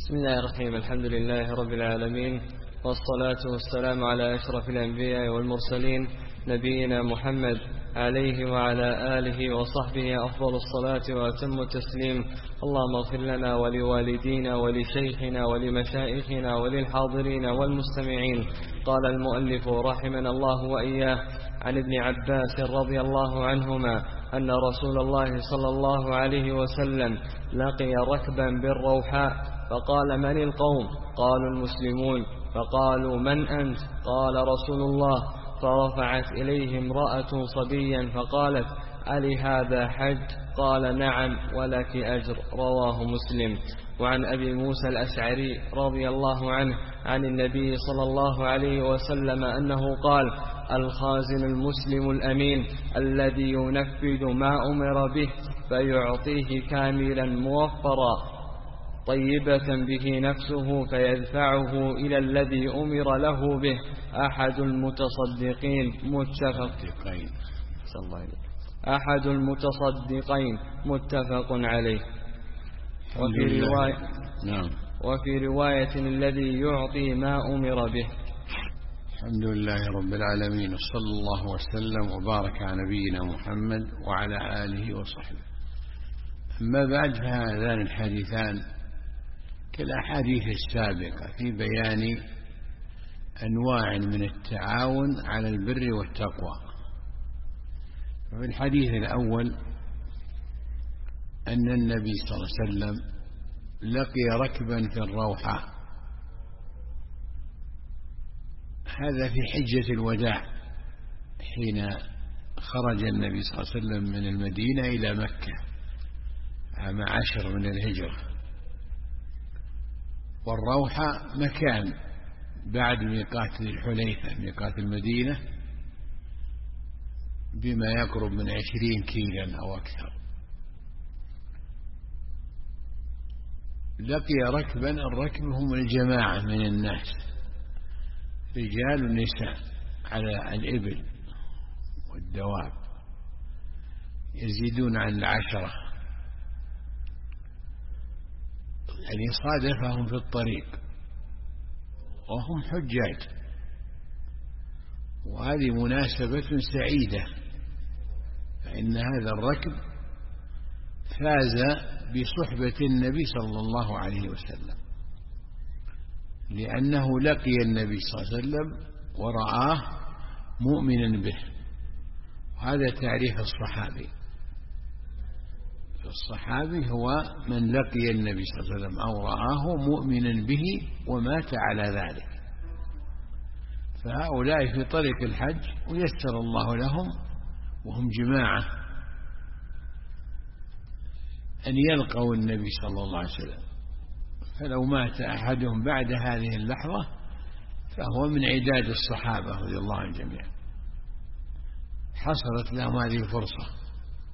بسم الله الرحمن الرحيم. الحمد لله رب العالمين، والصلاة والسلام على أشرف الأنبياء والمرسلين، نبينا محمد عليه وعلى آله وصحبه أفضل الصلاة وأتم التسليم. اللهم اغفر لنا ولوالدينا ولشيخنا ولمشائخنا وللحاضرين والمستمعين. قال المؤلف رحمنا الله وإياه: عن ابن عباس رضي الله عنهما أن رسول الله صلى الله عليه وسلم لقي ركبا بالروحاء فقال: من القوم؟ قالوا: المسلمون. فقالوا: من أنت؟ قال: رسول الله. فرفعت إليه امرأة صبيا فقالت: ألي هذا حج؟ قال: نعم ولك أجر. رواه مسلم. وعن أبي موسى الأشعري رضي الله عنه عن النبي صلى الله عليه وسلم أنه قال: الخازن المسلم الأمين الذي ينفذ ما أمر به فيعطيه كاملا موفرا طيبة به نفسه فيدفعه إلى الذي أمر له به أحد المتصدقين متفق عليه. وفي رواية الذي يعطي ما أمر به. الحمد لله رب العالمين، وصلى الله وسلم وبارك على نبينا محمد وعلى آله وصحبه. أما بعد، فهذان الحديثان كالأحاديث السابقة في بيان أنواع من التعاون على البر والتقوى. في الحديث الأول أن النبي صلى الله عليه وسلم لقي ركبا في الروحاء، هذا في حجة الوداع حين خرج النبي صلى الله عليه وسلم من المدينة إلى مكة عام 10 من الهجرة. والروحة مكان بعد ميقات الحليفة، ميقات المدينة، بما يقرب من 20 كيلا أو أكثر. لقي ركبا، الركب هم الجماعة من الناس، رجال ونساء، على الإبل والدواب، يزيدون عن 10، يعني صادفهم في الطريق وهم حجاج. وهذه مناسبة سعيدة، فإن هذا الركب فاز بصحبة النبي صلى الله عليه وسلم، لأنه لقي النبي صلى الله عليه وسلم ورآه مؤمنا به. وهذا تعريف الصحابي. الصحابي هو من لقي النبي صلى الله عليه وسلم أو رآه مؤمنا به ومات على ذلك. فهؤلاء في طريق الحج ويسر الله لهم وهم جماعة أن يلقوا النبي صلى الله عليه وسلم. فلو مات أحدهم بعد هذه اللحظة فهو من عداد الصحابة رضي الله عنهم جميعا، حصلت لهم هذه الفرصة.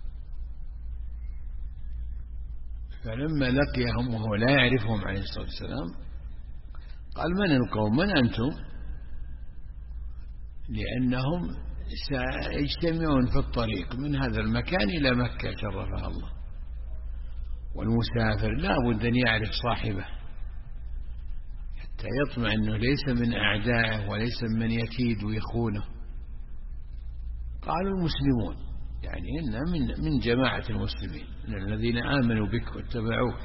فلما لقيهم وهو لا يعرفهم عليه الصلاة والسلام قال: من القوم؟ من أنتم؟ لأنهم سيجتمعون في الطريق من هذا المكان إلى مكة شرفها الله. والمسافر لا بد أن يعرف صاحبه حتى يطمع أنه ليس من أعدائه وليس من يكيد ويخونه. قالوا: المسلمون، يعني إن من جماعة المسلمين، من الذين آمنوا بك واتبعوك.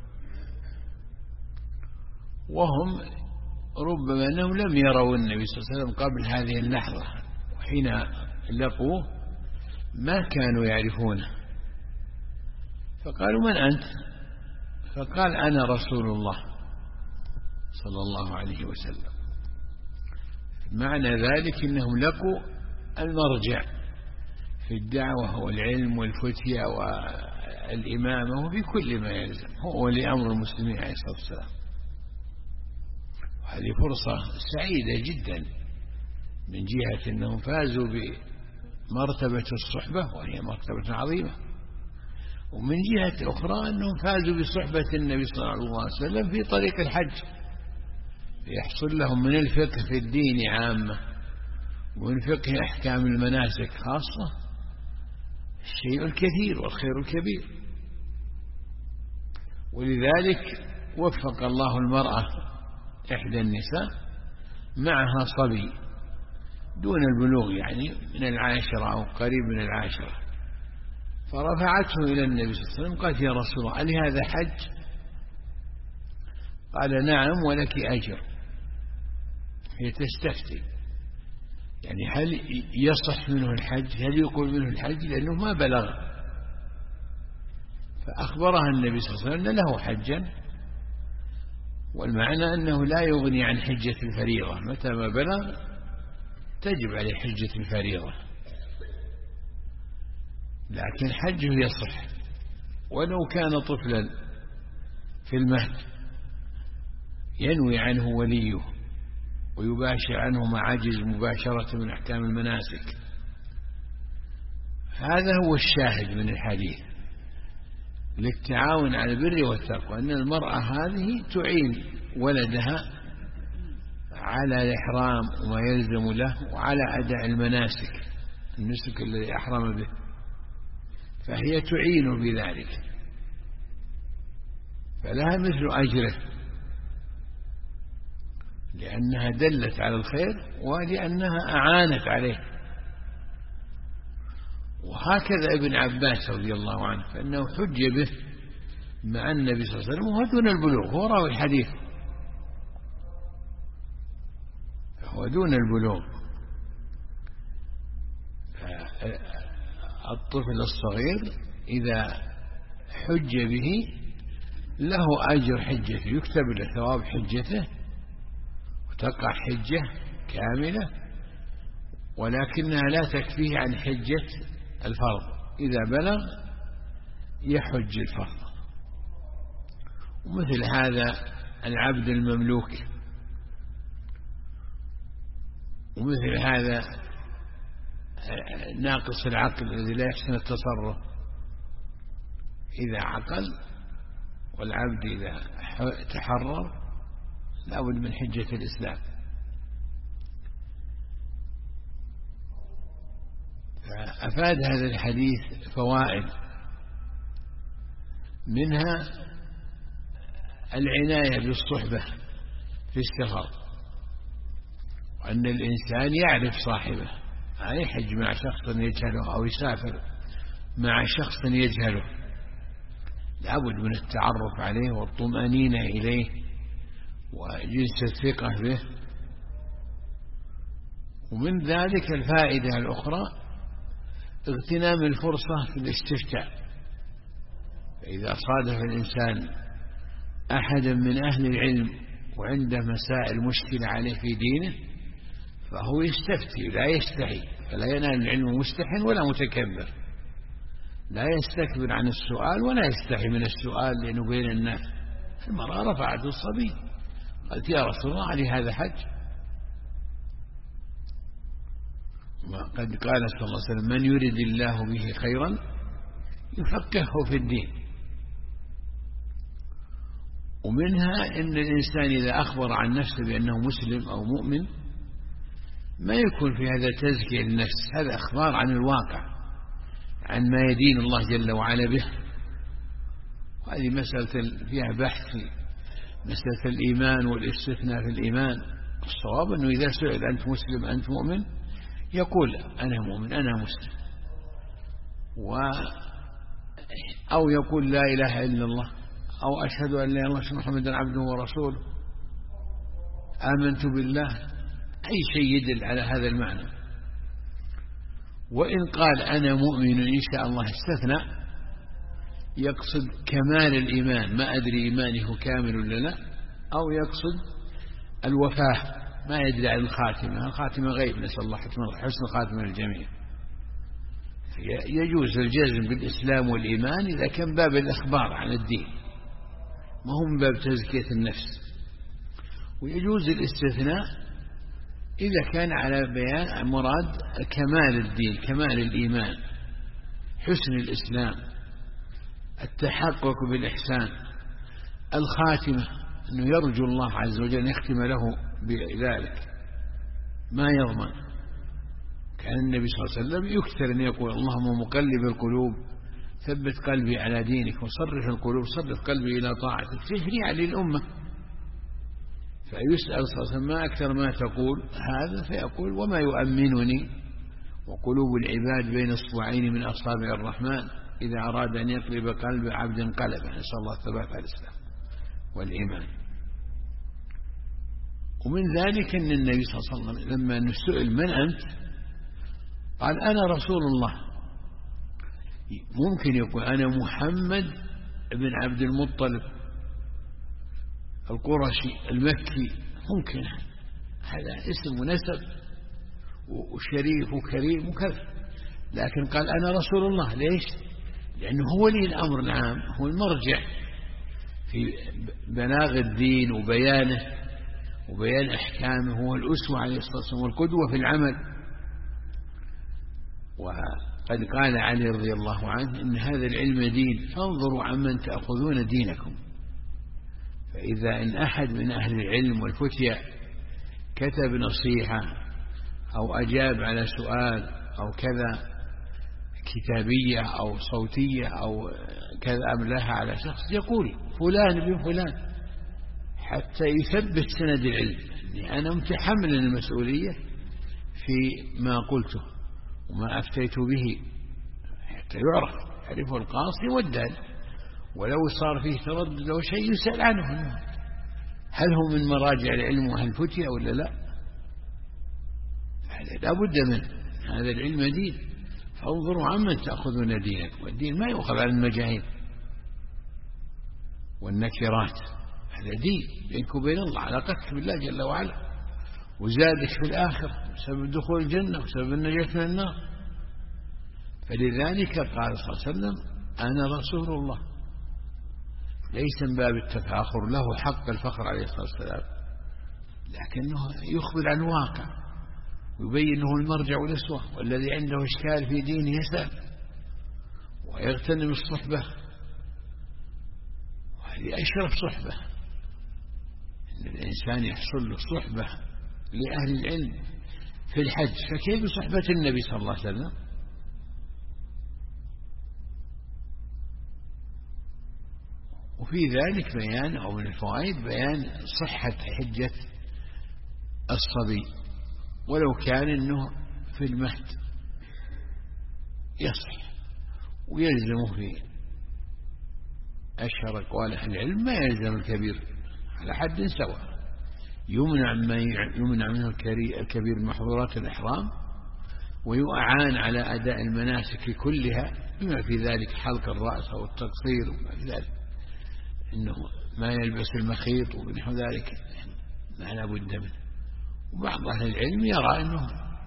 وهم ربما أنهم لم يروا النبي صلى الله عليه وسلم قبل هذه اللحظة، وحين لقوه ما كانوا يعرفونه. فقالوا: من أنت؟ فقال: أنا رسول الله صلى الله عليه وسلم. معنى ذلك أنهم لقوا المرجع في الدعوة والعلم والفتية والإمامة وفي كل ما يلزم، هو ولي أمر المسلمين عليه الصلاة والسلام. وهذه فرصة سعيدة جدا من جهة أنهم فازوا بمرتبة الصحبة، وهي مرتبة عظيمة، ومن جهة أخرى أنهم فازوا بصحبة النبي صلى الله عليه وسلم في طريق الحج، يحصل لهم من الفقه في الدين عامة ومن فقه أحكام المناسك خاصة الشيء الكثير والخير الكبير. ولذلك وفق الله المرأة إحدى النساء معها صبي دون البلوغ، يعني من 10 أو قريب من 10، فرفعته إلى النبي صلى الله عليه وسلم قالت: يا رسول الله، هل هذا حج؟ قال: نعم ولك أجر. هي تستفتي، يعني هل يصح منه الحج، هل يقول منه الحج، لأنه ما بلغ. فأخبرها النبي صلى الله عليه وسلم أن له حجا، والمعنى أنه لا يغني عن حجة الفريضة، متى ما بلغ تجب عليه حجة الفريضة، لكن حجه يصح ولو كان طفلا في المهد ينوي عنه وليه ويباشر عنه ما عجز مباشرة من أحكام المناسك. هذا هو الشاهد من الحديث للتعاون على البر والتقوى، أن المرأة هذه تعين ولدها على الإحرام وما يلزم له وعلى أداء المناسك، النسك الذي أحرم به، فهي تعين بذلك، فلها مثل أجره، لأنها دلت على الخير ولأنها أعانت عليه. وهكذا ابن عباس رضي الله عنه، فإنه حج به مع النبي صلى الله عليه وسلم وهو دون البلوغ، هو راوي الحديث، هو دون البلوغ. الطفل الصغير إذا حج به له أجر حجته، يكتب له ثواب حجته وتقع حجة كاملة، ولكنها لا تكفيه عن حجة الفرض، إذا بلغ يحج الفرض. ومثل هذا العبد المملوك، ومثل هذا ناقص العقل الذي لا يحسن التصرف، إذا عقل والعبد إذا تحرر لا بد من حجة الإسلام. فأفاد هذا الحديث فوائد، منها العناية بالصحبة في السفر، وأن الإنسان يعرف صاحبه، يحج مع شخص يجهله أو يسافر مع شخص يجهله، لابد من التعرف عليه والطمأنينة إليه وجنس الثقة به. ومن ذلك الفائدة الأخرى اغتنام الفرصة في الاستفتاء، فإذا صادف الإنسان أحدا من أهل العلم وعنده مسائل مشكلة عليه في دينه فهو يستفتي، لا يستحي، فلا ينال العلم مستح ولا متكبر، لا يستكبر عن السؤال ولا يستحي من السؤال لأنه بين الناس. المرأة رفعت الصبي قالت: يا رسول الله، علي هذا حج؟ قد قال صلى الله عليه وسلم: من يرد الله به خيرا يفقهه في الدين. ومنها أن الإنسان إذا أخبر عن نفسه بأنه مسلم أو مؤمن ما يكون في هذا تزكية للنفس، هذا أخبار عن الواقع، عن ما يدين الله جل وعلا به. وهذه مسألة فيها بحث، مسألة الإيمان والاستثناء في الإيمان. الصواب أنه إذا سئل: أنت مسلم أنت مؤمن؟ يقول: أنا مؤمن أنا مسلم، أو يقول: لا إله إلا الله، أو أشهد أن لا إله إلا الله محمدا عبده ورسوله، آمنت بالله، أي شيء يدل على هذا المعنى. وإن قال: أنا مؤمن إن شاء الله استثنى، يقصد كمال الإيمان، ما أدري إيمانه كامل ولا لا، أو يقصد الوفاة، ما يدري عن الخاتمة، الخاتمة غيب، نسأل الله حسن الخاتمة للجميع. يجوز الجزم بالإسلام والإيمان إذا كان باب الإخبار عن الدين، ما هو من باب تزكية النفس. ويجوز الاستثناء إذا كان على بيان مراد كمال الدين، كمال الإيمان، حسن الإسلام، التحقق بالإحسان، الخاتمة، أنه يرجو الله عز وجل أن يختم له بذلك، ما يضمن. كان النبي صلى الله عليه وسلم يكثر أن يقول: اللهم مقلب القلوب ثبت قلبي على دينك وصرف القلوب، صرف قلبي إلى طاعتك، تشريع للأمة. فيسأل صلى الله عليه وسلم ما أكثر ما تقول هذا، فيقول وما يؤمنني وقلوب العباد بين اصبعين من أصابع الرحمن إذا أراد أن يقلب قلب عبد قلبه. نسأل الله الثبات على الإسلام والإيمان. ومن ذلك أن النبي صلى الله عليه وسلم لما سئل من أنت قال أنا رسول الله. ممكن يقول أنا محمد بن عبد المطلب القرشي المكي، ممكن هذا اسم ونسب وشريف وكريم وكذا، لكن قال أنا رسول الله. ليش؟ لأنه هو ولي الأمر العام، هو المرجع في بلاغ الدين وبيانه وبيان أحكامه، هو الأسوة عليه الصلاة والسلام والقدوة في العمل. وقد قال علي رضي الله عنه إن هذا العلم دين فانظروا عمن تأخذون دينكم. فإذا إن أحد من أهل العلم والفتية كتب نصيحة أو أجاب على سؤال أو كذا كتابية أو صوتية أو كذا أملاها على شخص، يقول فلان بن فلان حتى يثبت سند العلم، يعني أنا متحمل المسؤولية في ما قلته وما أفتيت به، حتى يعرفه القاصي والدال. ولو صار فيه تردد أو شيء يسأل عنه، هل هو من مراجع العلم وهل فتية ولا لا؟ لا بد منه، هذا العلم دين، فانظروا عمن تأخذون دينك. والدين ما يؤخذ على المجاهيل والنكرات، هذا دين بينك وبين الله، علاقتك بالله جل وعلا، وزادك في الآخرة سبب دخول الجنة وسبب النجاة من النار. فلذلك قال صلى الله عليه وسلم أنا رسول الله، ليس من باب التفاخر، له حق الفخر عليه الصلاة والسلام، لكنه يخبر عن واقع ويبين أنه المرجع والأسوة، والذي عنده إشكال في دينه يسأل ويغتنم الصحبة، وهذه أشرف صحبة، إن الإنسان يحصل له صحبة لأهل العلم في الحج، فكيف صحبة النبي صلى الله عليه وسلم؟ وفي ذلك بيان أو من الفوائد بيان صحة حجة الصبي ولو كان إنه في المهد، يصح ويلزمه في أشهر أقوال أهل العلم ما يلزم الكبير على حد سواء، يمنع منه الكبير محظورات الإحرام، ويعان على أداء المناسك كلها بما في ذلك حلق الرأس أو التقصير وما في ذلك، إنه ما يلبس المخيط ونحو ذلك ما لا بد منه. وبعض أهل العلم يرى أنه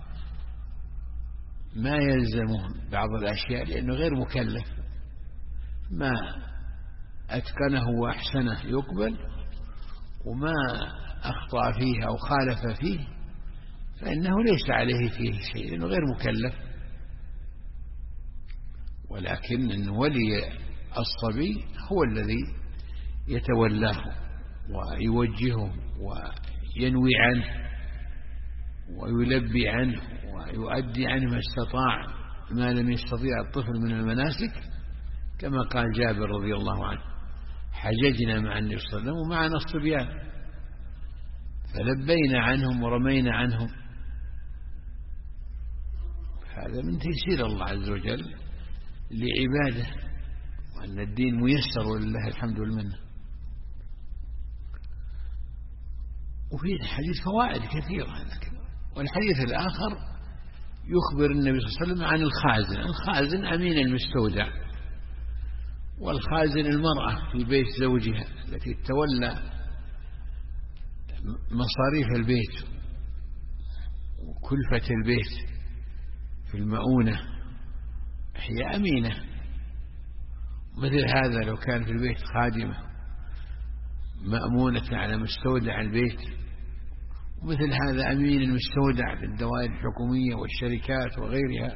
ما يلزمه بعض الأشياء لأنه غير مكلف، ما أتقنه وأحسنه يقبل، وما أخطأ فيه أو خالف فيه فإنه ليس عليه فيه شيء لأنه غير مكلف. ولكن أن ولي الصبي هو الذي يتولاه ويوجهه وينوي عنه ويلبي عنه ويؤدي عنه ما استطاع، ما لم يستطيع الطفل من المناسك، كما قال جابر رضي الله عنه حججنا مع النبي صلى الله عليه وسلم ومعنا الصبيان فلبينا عنهم ورمينا عنهم. هذا من تيسير الله عز وجل لعباده، وأن الدين ميسر ولله الحمد والمنه. وفي الحديث فوائد كثيرة، والحديث الآخر يخبر النبي صلى الله عليه وسلم عن الخازن أمين المستودع، والخازن المرأة في بيت زوجها التي تولى مصاريف البيت وكلفة البيت في المؤونة، هي أمينة. مثل هذا لو كان في البيت خادمة مأمونة على مستودع البيت، ومثل هذا أمين المستودع في الدوائر الحكومية والشركات وغيرها،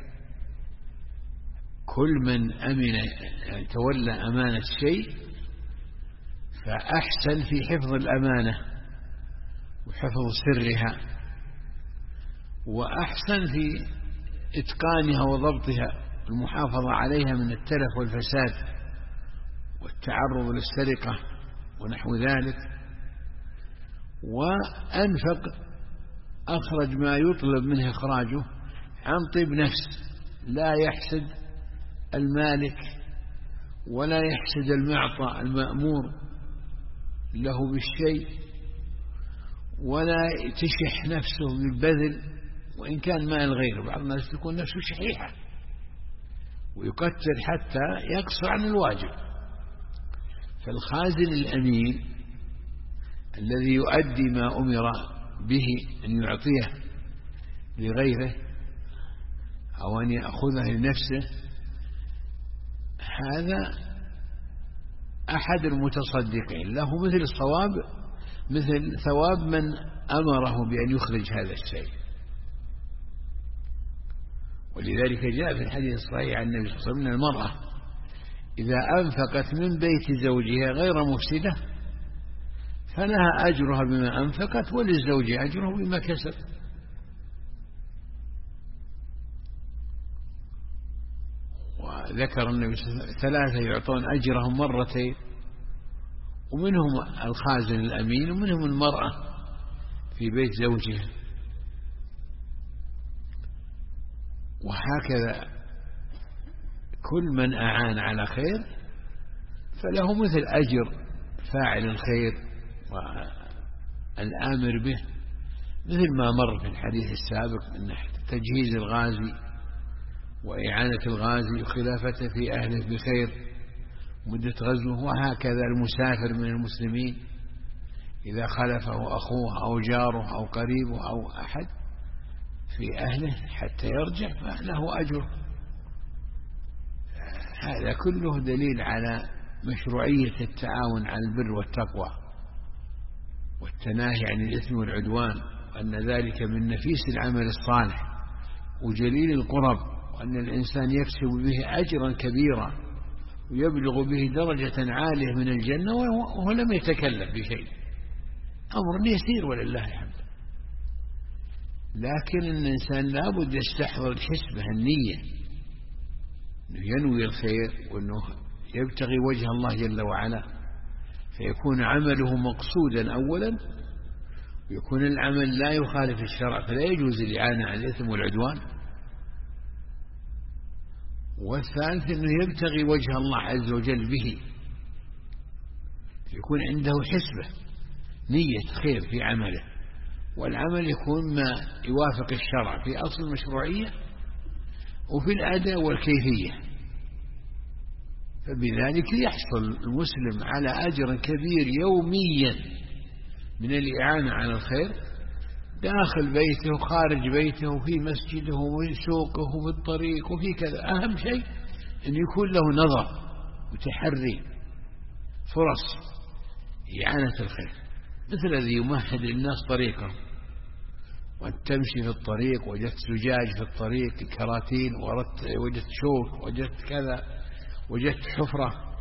كل من أمن تولى أمانة شيء فأحسن في حفظ الأمانة وحفظ سرها، وأحسن في إتقانها وضبطها المحافظة عليها من التلف والفساد والتعرض للسرقة ونحو ذلك، وأنفق أخرج ما يطلب منه إخراجه عن طيب نفس، لا يحسد المالك ولا يحسد المعطى المأمور له بالشيء، ولا تشح نفسه بالبذل وإن كان مال غيره. بعض الناس تكون نفسه شحيحة ويكتر حتى يقصر عن الواجب. فالخازن الأمين الذي يؤدي ما أمر به أن يعطيه لغيره أو أن يأخذه لنفسه، هذا أحد المتصدقين، له مثل ثواب من أمره بأن يخرج هذا الشيء. ولذلك جاء في الحديث الصحيح عن النبي صلى الله عليه وسلم: المرأة إذا أنفقت من بيت زوجها غير مفسدة فلها أجرها بما أنفقت وللزوج أجره بما كسب. وذكر النبي صلى الله عليه وسلم 3 يعطون أجرهم مرتين، ومنهم الخازن الأمين ومنهم المرأة في بيت زوجها. وهكذا كل من أعان على خير فله مثل أجر فاعل الخير والآمر به، مثل ما مر في الحديث السابق من تجهيز الغازي وإعانة الغازي وخلافته في أهله بخير مدة غزوه. وهكذا المسافر من المسلمين إذا خلفه أخوه أو جاره أو قريبه أو أحد في أهله حتى يرجع فله أجر. هذا كله دليل على مشروعية التعاون على البر والتقوى والتناهي عن الإثم والعدوان، وأن ذلك من نفيس العمل الصالح وجليل القرب، وأن الإنسان يكسب به أجرا كبيرا ويبلغ به درجة عالية من الجنة وهو لم يتكلف بشيء، أمر يسير ولله الحمد. لكن الإنسان لابد يستحضر الحسبة النية، أنه ينوي الخير وأنه يبتغي وجه الله جل وعلا، فيكون عمله مقصودا أولا، ويكون العمل لا يخالف الشرع فلا يجوز الإعانة على الإثم والعدوان. والثالث أنه يبتغي وجه الله عز وجل به، يكون عنده حسبة نية خير في عمله، والعمل يكون ما يوافق الشرع في أصل المشروعية وفي الأداء والكيفية. فبذلك يحصل المسلم على أجر كبير يوميا من الإعانة على الخير داخل بيته وخارج بيته وفي مسجده وفي سوقه وفي الطريق وفي كذا. أهم شيء أن يكون له نظر وتحري فرص إعانة الخير، مثل الذي يمهد للناس طريقه، وأن تمشي في الطريق وجدت زجاج في الطريق كراتين، وجدت شوك، وجدت كذا، وجدت حفرة،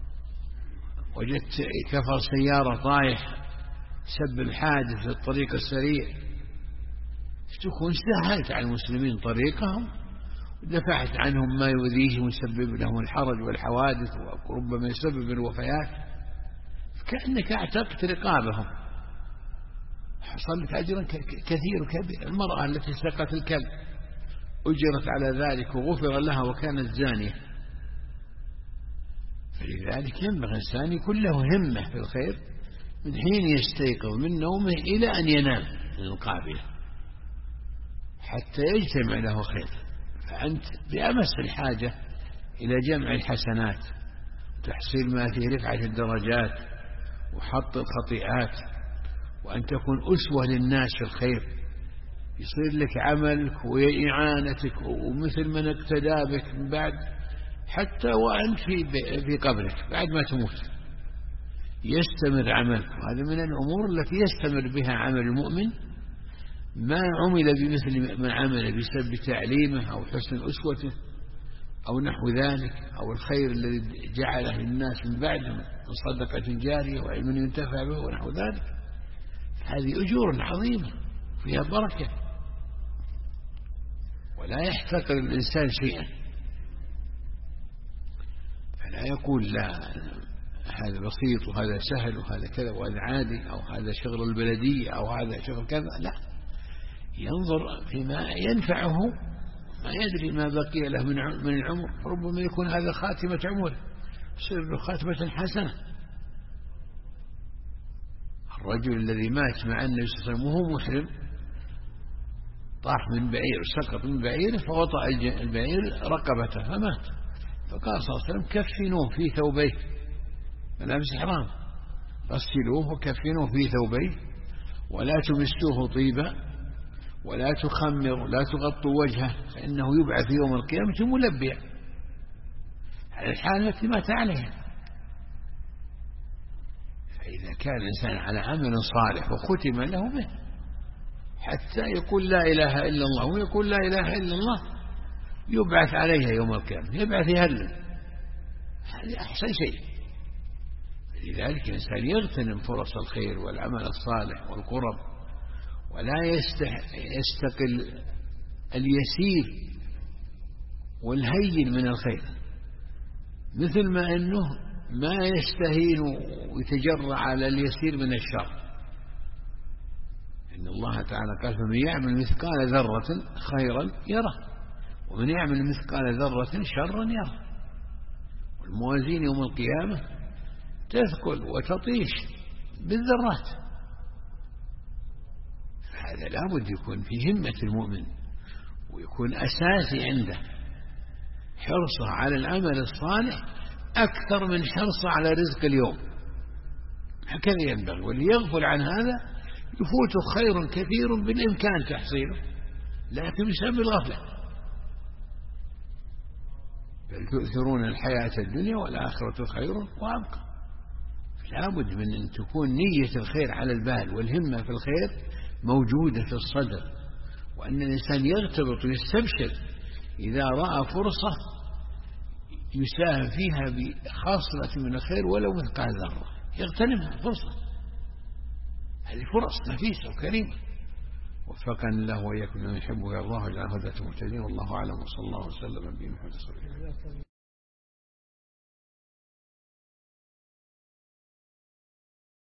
وجدت كفر سيارة طايح سبب حادث في الطريق السريع، تكون سهلت على المسلمين طريقهم ودفعت عنهم ما يؤذيهم ويسبب لهم الحرج والحوادث وربما يسبب الوفيات، كأنك اعتقت رقابهم، حصل لك أجرا كثير وكبير. المرأة التي سقت الكلب أجرت على ذلك وغفر لها وكانت زانية. فلذلك ينبغي الإنسان يكون له همة في الخير من حين يستيقظ من نومه إلى أن ينام القابلة حتى يجتمع له خير. فأنت بأمس الحاجة إلى جمع الحسنات وتحصيل ما فيه رفعة الدرجات وحط الخطيئات، وأن تكون أسوة للناس في الخير، يصير لك عملك وإعانتك ومثل من اقتدى بك من بعد، حتى وأنت في قبرك بعد ما تموت يستمر عملك. وهذا من الأمور التي يستمر بها عمل المؤمن، ما عمل بمثل ما عمل بسبب تعليمه أو حسن أسوته أو نحو ذلك، أو الخير الذي جعله للناس من بعده من صدقة جارية وعلم ينتفع به ونحو ذلك. هذه أجور عظيمة فيها بركة، ولا يحتقر الإنسان شيئا فيقول لا هذا بسيط وهذا سهل وهذا كذا وهذا عادي، أو هذا شغل البلدية أو هذا شغل كذا. لا، ينظر فيما ينفعه، ما يدري ما بقي له من العمر، ربما يكون هذا خاتمة عمره، يصير له خاتمة حسنة. الرجل الذي مات مع النبي صلى الله عليه وسلم وهو محرم طاح من بعير، سقط من بعيره فوطأ البعير رقبته فمات، فقال صلى الله عليه وسلم كفنوه في ثوبيه، ملابس إحرام، غسلوه وكفنوه في ثوبيه، ولا تمسوه طيبا ولا تخمر، لا تغطوا وجهه، فإنه يبعث يوم القيامة ملبيا على الحالة التي مات عليها. فإذا كان الإنسان على عمل صالح وختم له به حتى يقول لا إله إلا الله، ويقول لا إله إلا الله يبعث عليها يوم القيامة، يبعث يهلل، هذا أحسن شيء. لذلك الإنسان يغتنم فرص الخير والعمل الصالح والقرب، ولا يستقل اليسير والهين من الخير، مثل ما أنه ما يستهين ويتجرع على اليسير من الشر. إن الله تعالى قال فمن يعمل مثقال ذرة خيرا يره، ومن يعمل مثقال ذرة شرا يره. والموازين يوم القيامة تثقل وتطيش بالذرات، هذا لابد يكون في همة المؤمن، ويكون أساسي عنده حرصه على العمل الصالح أكثر من حرصه على رزق اليوم، هكذا ينبغي. واللي يغفل عن هذا يفوته خير كثير بالإمكان تحصيله، لكن بسبب الغفلة. بل تؤثرون الحياة الدنيا والآخرة خير وأبقى. لابد من أن تكون نية الخير على البال والهمة في الخير موجودة في الصدر، وأن الإنسان يغتبط ويستبشر إذا رأى فرصة يساهم فيها بخاصلة من الخير ولو مثقال ذرة، يغتنمها فرصة. هذه فرص نفيسة وكريمة. وفقنا الله وإياكم لما يحب ويرضاه ويجعل هداة مهتدين. والله أعلم، وصلى الله وسلم على نبينا محمد صلى الله عليه وسلم.